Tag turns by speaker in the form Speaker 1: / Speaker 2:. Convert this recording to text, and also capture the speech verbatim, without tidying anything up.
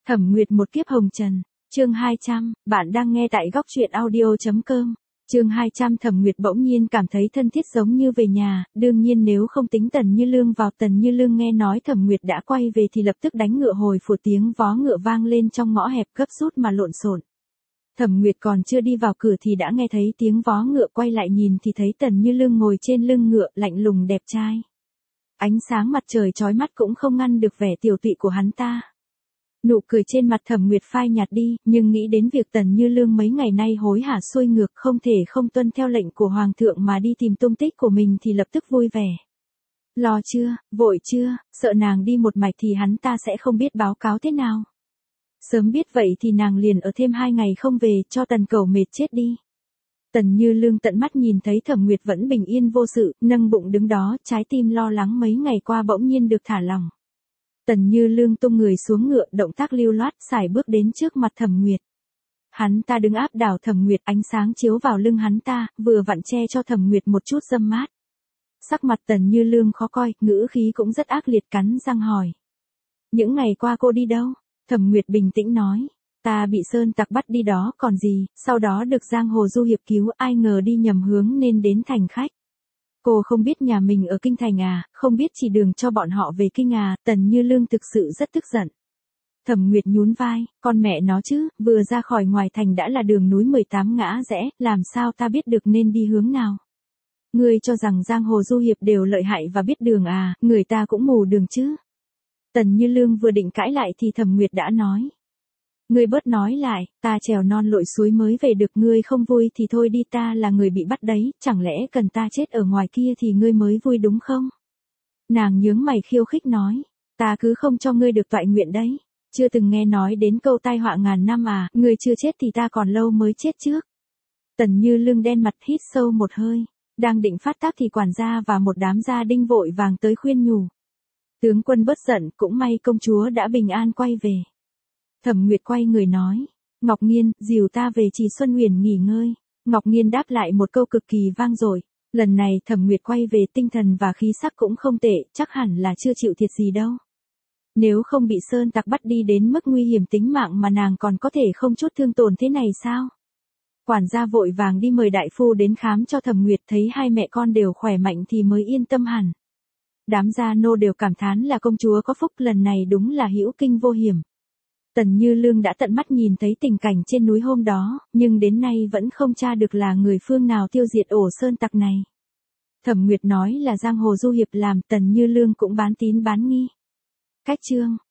Speaker 1: Thẩm Nguyệt một kiếp hồng trần, chương hai trăm, bạn đang nghe tại góc truyện audio.com. Chương hai trăm Thẩm Nguyệt bỗng nhiên cảm thấy thân thiết giống như về nhà, đương nhiên nếu không tính Tần Như Lương vào. Tần Như Lương nghe nói Thẩm Nguyệt đã quay về thì lập tức đánh ngựa hồi phủa, tiếng vó ngựa vang lên trong ngõ hẹp gấp rút mà lộn xộn. Thẩm Nguyệt còn chưa đi vào cửa thì đã nghe thấy tiếng vó ngựa, quay lại nhìn thì thấy Tần Như Lương ngồi trên lưng ngựa, lạnh lùng đẹp trai. Ánh sáng mặt trời chói mắt cũng không ngăn được vẻ tiều tụy của hắn ta. Nụ cười trên mặt Thẩm Nguyệt phai nhạt đi, nhưng nghĩ đến việc Tần Như Lương mấy ngày nay hối hả xuôi ngược, không thể không tuân theo lệnh của Hoàng thượng mà đi tìm tung tích của mình thì lập tức vui vẻ. Lo chưa, vội chưa, sợ nàng đi một mạch thì hắn ta sẽ không biết báo cáo thế nào. Sớm biết vậy thì nàng liền ở thêm hai ngày không về, cho Tần Cẩu mệt chết đi. Tần Như Lương tận mắt nhìn thấy Thẩm Nguyệt vẫn bình yên vô sự, nâng bụng đứng đó, trái tim lo lắng mấy ngày qua bỗng nhiên được thả lỏng. Tần Như Lương tung người xuống ngựa, động tác lưu loát, sải bước đến trước mặt Thẩm Nguyệt. Hắn ta đứng áp đảo Thẩm Nguyệt, ánh sáng chiếu vào lưng hắn ta, vừa vặn che cho Thẩm Nguyệt một chút râm mát. Sắc mặt Tần Như Lương khó coi, ngữ khí cũng rất ác liệt, cắn răng hỏi. Những ngày qua cô đi đâu? Thẩm Nguyệt bình tĩnh nói. Ta bị sơn tặc bắt đi đó còn gì, sau đó được giang hồ du hiệp cứu, ai ngờ đi nhầm hướng nên đến thành khách. Cô không biết nhà mình ở kinh thành à, không biết chỉ đường cho bọn họ về kinh à. Tần Như Lương thực sự rất tức giận. Thẩm Nguyệt nhún vai, con mẹ nó chứ, vừa ra khỏi ngoài thành đã là đường núi mười tám ngã rẽ, làm sao ta biết được nên đi hướng nào. Ngươi cho rằng giang hồ du hiệp đều lợi hại và biết đường à, người ta cũng mù đường chứ. Tần Như Lương vừa định cãi lại thì Thẩm Nguyệt đã nói. Ngươi bớt nói lại, ta trèo non lội suối mới về được, ngươi không vui thì thôi đi, ta là người bị bắt đấy, chẳng lẽ cần ta chết ở ngoài kia thì ngươi mới vui đúng không? Nàng nhướng mày khiêu khích nói, ta cứ không cho ngươi được toại nguyện đấy, chưa từng nghe nói đến câu tai họa ngàn năm à, ngươi chưa chết thì ta còn lâu mới chết trước. Tần Như Lương đen mặt hít sâu một hơi, đang định phát tác thì quản gia và một đám gia đinh vội vàng tới khuyên nhủ. Tướng quân bớt giận, cũng may công chúa đã bình an quay về. Thẩm Nguyệt quay người nói, Ngọc Nghiên, dìu ta về Trì Xuân Huyền nghỉ ngơi. Ngọc Nghiên đáp lại một câu cực kỳ vang dội. Lần này Thẩm Nguyệt quay về tinh thần và khí sắc cũng không tệ, chắc hẳn là chưa chịu thiệt gì đâu. Nếu không bị sơn tặc bắt đi đến mức nguy hiểm tính mạng mà nàng còn có thể không chút thương tổn thế này sao? Quản gia vội vàng đi mời đại phu đến khám cho Thẩm Nguyệt, thấy hai mẹ con đều khỏe mạnh thì mới yên tâm hẳn. Đám gia nô đều cảm thán là công chúa có phúc, lần này đúng là hữu kinh vô hiểm. Tần Như Lương đã tận mắt nhìn thấy tình cảnh trên núi hôm đó, nhưng đến nay vẫn không tra được là người phương nào tiêu diệt ổ sơn tặc này. Thẩm Nguyệt nói là giang hồ du hiệp làm, Tần Như Lương cũng bán tín bán nghi. Cách chương